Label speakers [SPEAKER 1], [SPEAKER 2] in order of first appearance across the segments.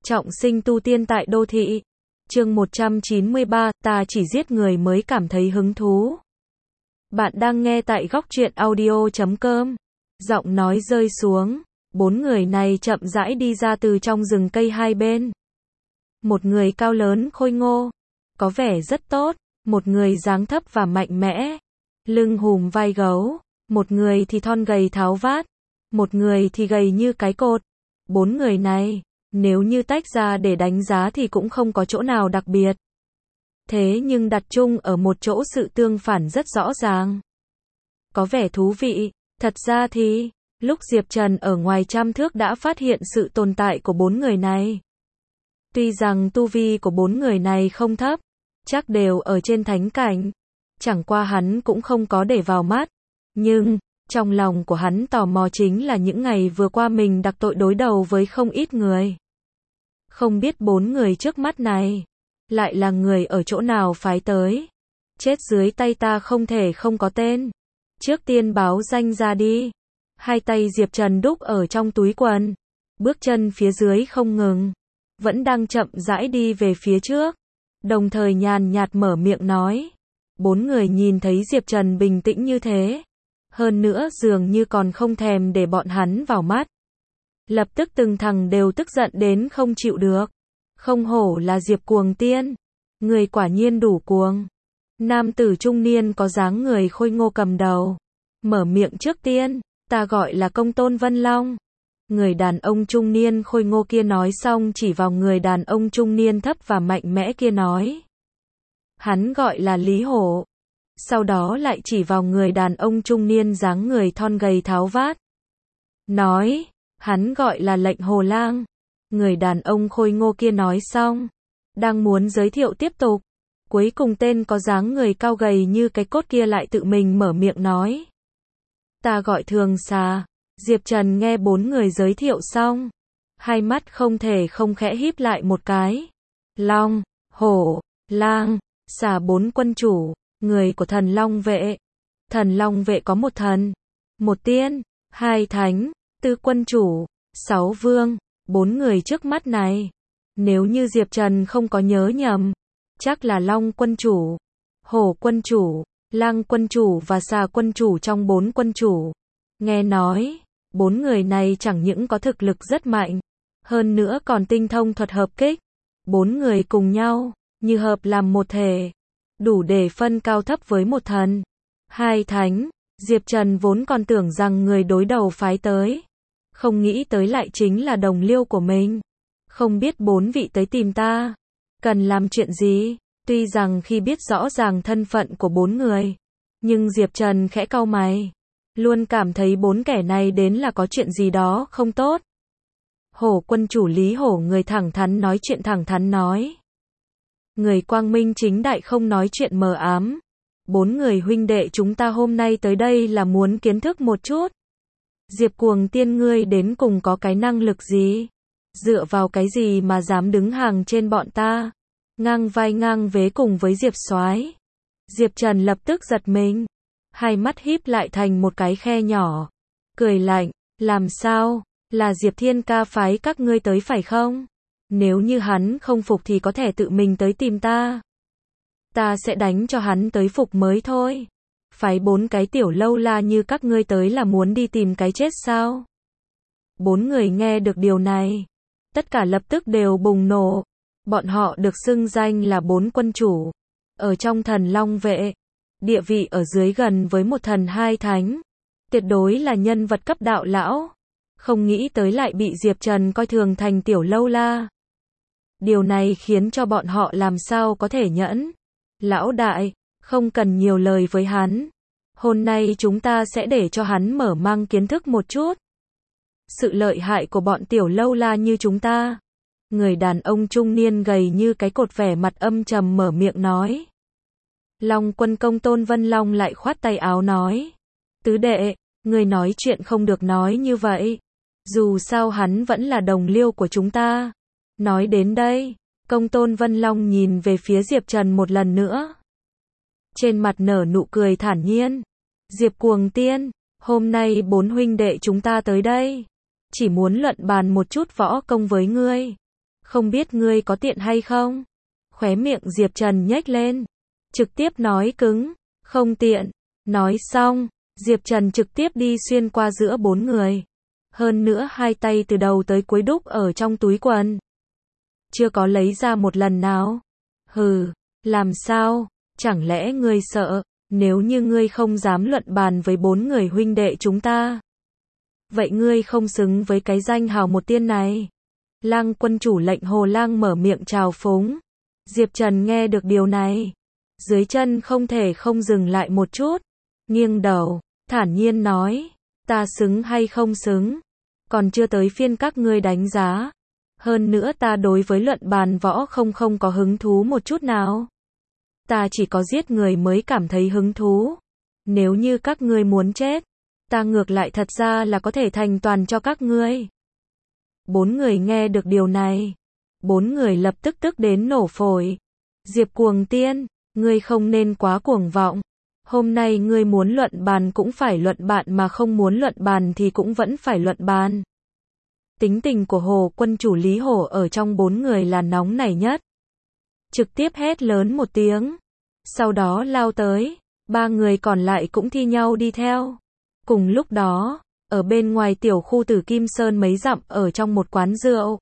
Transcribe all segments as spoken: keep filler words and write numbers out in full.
[SPEAKER 1] Trọng sinh tu tiên tại đô thị. Chương một trăm chín mươi ba, ta chỉ giết người mới cảm thấy hứng thú. Bạn đang nghe tại góc truyện audio chấm com. Giọng nói rơi xuống, bốn người này chậm rãi đi ra từ trong rừng cây hai bên. Một người cao lớn khôi ngô, có vẻ rất tốt, một người dáng thấp và mạnh mẽ, lưng hùm vai gấu, một người thì thon gầy tháo vát, một người thì gầy như cái cột. Bốn người này, nếu như tách ra để đánh giá thì cũng không có chỗ nào đặc biệt. Thế nhưng đặt chung ở một chỗ sự tương phản rất rõ ràng. Có vẻ thú vị, thật ra thì, lúc Diệp Trần ở ngoài trăm thước đã phát hiện sự tồn tại của bốn người này. Tuy rằng tu vi của bốn người này không thấp, chắc đều ở trên thánh cảnh, chẳng qua hắn cũng không có để vào mắt, nhưng trong lòng của hắn tò mò chính là những ngày vừa qua mình đặc tội đối đầu với không ít người. Không biết bốn người trước mắt này lại là người ở chỗ nào phái tới. Chết dưới tay ta không thể không có tên. Trước tiên báo danh ra đi. Hai tay Diệp Trần đúc ở trong túi quần, bước chân phía dưới không ngừng, vẫn đang chậm rãi đi về phía trước, đồng thời nhàn nhạt mở miệng nói. Bốn người nhìn thấy Diệp Trần bình tĩnh như thế, hơn nữa dường như còn không thèm để bọn hắn vào mắt. Lập tức từng thằng đều tức giận đến không chịu được. Không hổ là Diệp Cuồng Tiên, người quả nhiên đủ cuồng. Nam tử trung niên có dáng người khôi ngô cầm đầu, mở miệng trước tiên, ta gọi là Công Tôn Vân Long. Người đàn ông trung niên khôi ngô kia nói xong chỉ vào người đàn ông trung niên thấp và mạnh mẽ kia nói. Hắn gọi là Lý Hổ. Sau đó lại chỉ vào người đàn ông trung niên dáng người thon gầy tháo vát. Nói, hắn gọi là Lệnh Hồ Lang. Người đàn ông khôi ngô kia nói xong, đang muốn giới thiệu tiếp tục. Cuối cùng tên có dáng người cao gầy như cái cốt kia lại tự mình mở miệng nói. Ta gọi Thường Xà. Diệp Trần nghe bốn người giới thiệu xong, hai mắt không thể không khẽ híp lại một cái. Long, Hổ, Lang, Xà bốn quân chủ, người của thần Long vệ. Thần Long vệ có một thần, một tiên, hai thánh, tư quân chủ, sáu vương. Bốn người trước mắt này, nếu như Diệp Trần không có nhớ nhầm, chắc là Long quân chủ, Hổ quân chủ, Lang quân chủ và Xà quân chủ trong bốn quân chủ. Nghe nói, bốn người này chẳng những có thực lực rất mạnh, hơn nữa còn tinh thông thuật hợp kích. Bốn người cùng nhau, như hợp làm một thể, đủ để phân cao thấp với một thần, hai thánh. Diệp Trần vốn còn tưởng rằng người đối đầu phái tới, không nghĩ tới lại chính là đồng liêu của mình. Không biết bốn vị tới tìm ta, cần làm chuyện gì? Tuy rằng khi biết rõ ràng thân phận của bốn người, nhưng Diệp Trần khẽ cau mày, luôn cảm thấy bốn kẻ này đến là có chuyện gì đó không tốt. Hổ quân chủ Lý Hổ người thẳng thắn nói chuyện thẳng thắn nói. Người quang minh chính đại không nói chuyện mờ ám. Bốn người huynh đệ chúng ta hôm nay tới đây là muốn kiến thức một chút. Diệp Cuồng Tiên ngươi đến cùng có cái năng lực gì? Dựa vào cái gì mà dám đứng hàng trên bọn ta? Ngang vai ngang vế cùng với Diệp Soái. Diệp Trần lập tức giật mình, hai mắt híp lại thành một cái khe nhỏ, cười lạnh, làm sao? Là Diệp Thiên ca phái các ngươi tới phải không? Nếu như hắn không phục thì có thể tự mình tới tìm ta. Ta sẽ đánh cho hắn tới phục mới thôi. Phái bốn cái tiểu lâu la như các ngươi tới là muốn đi tìm cái chết sao? Bốn người nghe được điều này, tất cả lập tức đều bùng nổ. Bọn họ được xưng danh là bốn quân chủ, ở trong thần Long vệ, địa vị ở dưới gần với một thần hai thánh, tuyệt đối là nhân vật cấp đạo lão. Không nghĩ tới lại bị Diệp Trần coi thường thành tiểu lâu la. Điều này khiến cho bọn họ làm sao có thể nhẫn. Lão đại, không cần nhiều lời với hắn. Hôm nay chúng ta sẽ để cho hắn mở mang kiến thức một chút sự lợi hại của bọn tiểu lâu la như chúng ta. Người đàn ông trung niên gầy như cái cột vẻ mặt âm trầm mở miệng nói. Long quân Công Tôn Vân Long lại khoát tay áo nói. Tứ đệ, người nói chuyện không được nói như vậy. Dù sao hắn vẫn là đồng liêu của chúng ta. Nói đến đây, Công Tôn Vân Long nhìn về phía Diệp Trần một lần nữa. Trên mặt nở nụ cười thản nhiên. Diệp Cuồng Tiên, hôm nay bốn huynh đệ chúng ta tới đây, chỉ muốn luận bàn một chút võ công với ngươi. Không biết ngươi có tiện hay không? Khóe miệng Diệp Trần nhếch lên. Trực tiếp nói cứng. Không tiện. Nói xong, Diệp Trần trực tiếp đi xuyên qua giữa bốn người. Hơn nữa hai tay từ đầu tới cuối đúc ở trong túi quần. Chưa có lấy ra một lần nào. Hừ, làm sao? Chẳng lẽ ngươi sợ, nếu như ngươi không dám luận bàn với bốn người huynh đệ chúng ta? Vậy ngươi không xứng với cái danh hào một tiên này. Lang quân chủ lệnh Hồ Lang mở miệng trào phúng. Diệp Trần nghe được điều này. Dưới chân không thể không dừng lại một chút. Nghiêng đầu, thản nhiên nói. Ta xứng hay không xứng? Còn chưa tới phiên các ngươi đánh giá. Hơn nữa ta đối với luận bàn võ không không có hứng thú một chút nào. Ta chỉ có giết người mới cảm thấy hứng thú. Nếu như các ngươi muốn chết, ta ngược lại thật ra là có thể thành toàn cho các ngươi. Bốn người nghe được điều này. Bốn người lập tức tức đến nổ phổi. Diệp Cuồng Tiên, ngươi không nên quá cuồng vọng. Hôm nay ngươi muốn luận bàn cũng phải luận bàn mà không muốn luận bàn thì cũng vẫn phải luận bàn. Tính tình của Hồ quân chủ Lý Hổ ở trong bốn người là nóng nảy nhất. Trực tiếp hét lớn một tiếng. Sau đó lao tới. Ba người còn lại cũng thi nhau đi theo. Cùng lúc đó, ở bên ngoài tiểu khu Tử Kim Sơn mấy dặm ở trong một quán rượu.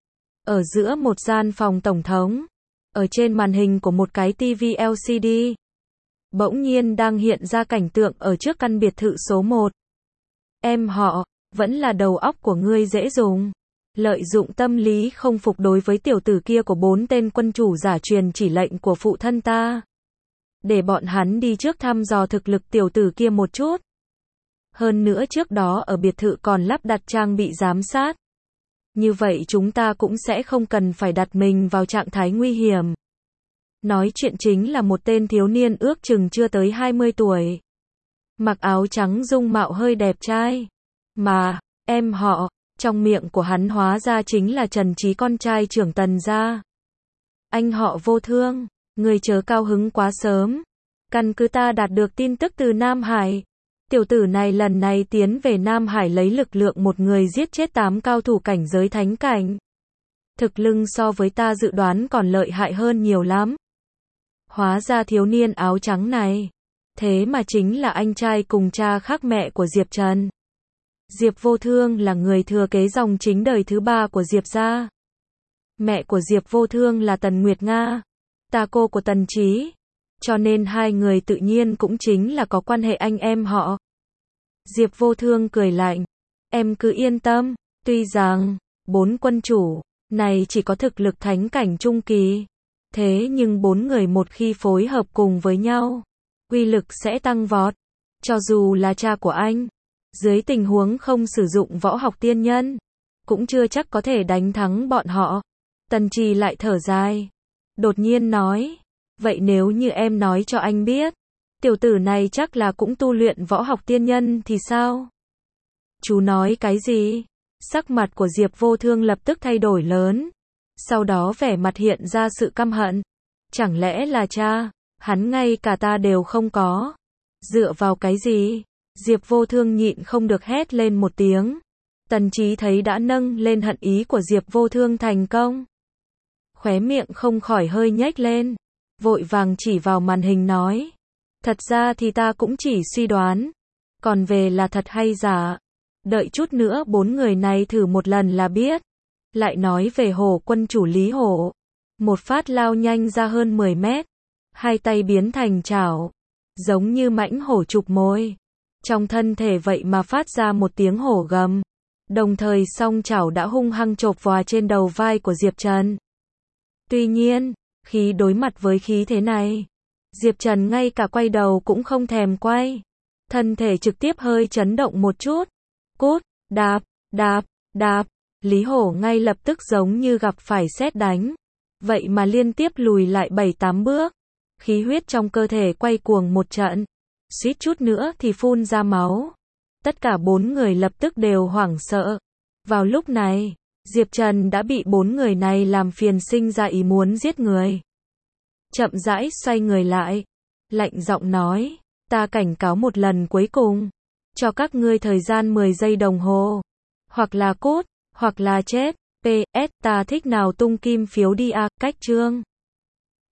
[SPEAKER 1] Ở giữa một gian phòng tổng thống. Ở trên màn hình của một cái tivi L C D. Bỗng nhiên đang hiện ra cảnh tượng ở trước căn biệt thự số một. Em họ, vẫn là đầu óc của ngươi dễ dùng. Lợi dụng tâm lý không phục đối với tiểu tử kia của bốn tên quân chủ giả truyền chỉ lệnh của phụ thân ta. Để bọn hắn đi trước thăm dò thực lực tiểu tử kia một chút. Hơn nữa trước đó ở biệt thự còn lắp đặt trang bị giám sát. Như vậy chúng ta cũng sẽ không cần phải đặt mình vào trạng thái nguy hiểm. Nói chuyện chính là một tên thiếu niên ước chừng chưa tới hai mươi tuổi. Mặc áo trắng dung mạo hơi đẹp trai. Mà, em họ, trong miệng của hắn hóa ra chính là Trần Trí con trai trưởng Tần gia. Anh họ Vô Thương, người chớ cao hứng quá sớm. Căn cứ ta đạt được tin tức từ Nam Hải. Tiểu tử này lần này tiến về Nam Hải lấy lực lượng một người giết chết tám cao thủ cảnh giới thánh cảnh. Thực lực so với ta dự đoán còn lợi hại hơn nhiều lắm. Hóa ra thiếu niên áo trắng này. Thế mà chính là anh trai cùng cha khác mẹ của Diệp Trần. Diệp Vô Thương là người thừa kế dòng chính đời thứ ba của Diệp gia. Mẹ của Diệp Vô Thương là Tần Nguyệt Nga, ta cô của Tần Trí. Cho nên hai người tự nhiên cũng chính là có quan hệ anh em họ. Diệp Vô Thương cười lạnh. Em cứ yên tâm, tuy rằng, bốn quân chủ, này chỉ có thực lực thánh cảnh trung kỳ. Thế nhưng bốn người một khi phối hợp cùng với nhau, uy lực sẽ tăng vọt. Cho dù là cha của anh, dưới tình huống không sử dụng võ học tiên nhân, cũng chưa chắc có thể đánh thắng bọn họ. Tần Trì lại thở dài. Đột nhiên nói. Vậy nếu như em nói cho anh biết, tiểu tử này chắc là cũng tu luyện võ học tiên nhân thì sao? Chú nói cái gì? Sắc mặt của Diệp Vô Thương lập tức thay đổi lớn. Sau đó vẻ mặt hiện ra sự căm hận. Chẳng lẽ là cha, hắn ngay cả ta đều không có. Dựa vào cái gì? Diệp Vô Thương nhịn không được hét lên một tiếng. Tần Trí thấy đã nâng lên hận ý của Diệp Vô Thương thành công. Khóe miệng không khỏi hơi nhếch lên. Vội vàng chỉ vào màn hình nói. Thật ra thì ta cũng chỉ suy đoán. Còn về là thật hay giả. Đợi chút nữa bốn người này thử một lần là biết. Lại nói về Hồ quân chủ Lý Hổ. Một phát lao nhanh ra hơn mười mét. Hai tay biến thành chảo. Giống như mãnh hổ chụp mồi. Trong thân thể vậy mà phát ra một tiếng hổ gầm. Đồng thời song chảo đã hung hăng chộp vào trên đầu vai của Diệp Trần. Tuy nhiên, khi đối mặt với khí thế này, Diệp Trần ngay cả quay đầu cũng không thèm quay. Thân thể trực tiếp hơi chấn động một chút. Cút, đạp, đạp, đạp. Lý Hổ ngay lập tức giống như gặp phải sét đánh. Vậy mà liên tiếp lùi lại bảy tám bước. Khí huyết trong cơ thể quay cuồng một trận. Suýt chút nữa thì phun ra máu. Tất cả bốn người lập tức đều hoảng sợ. Vào lúc này, Diệp Trần đã bị bốn người này làm phiền sinh ra ý muốn giết người. Chậm rãi xoay người lại. Lạnh giọng nói, ta cảnh cáo một lần cuối cùng. Cho các ngươi thời gian mười giây đồng hồ. Hoặc là cút, hoặc là chết. pê ét ta thích nào tung kim phiếu đi a, cách chương.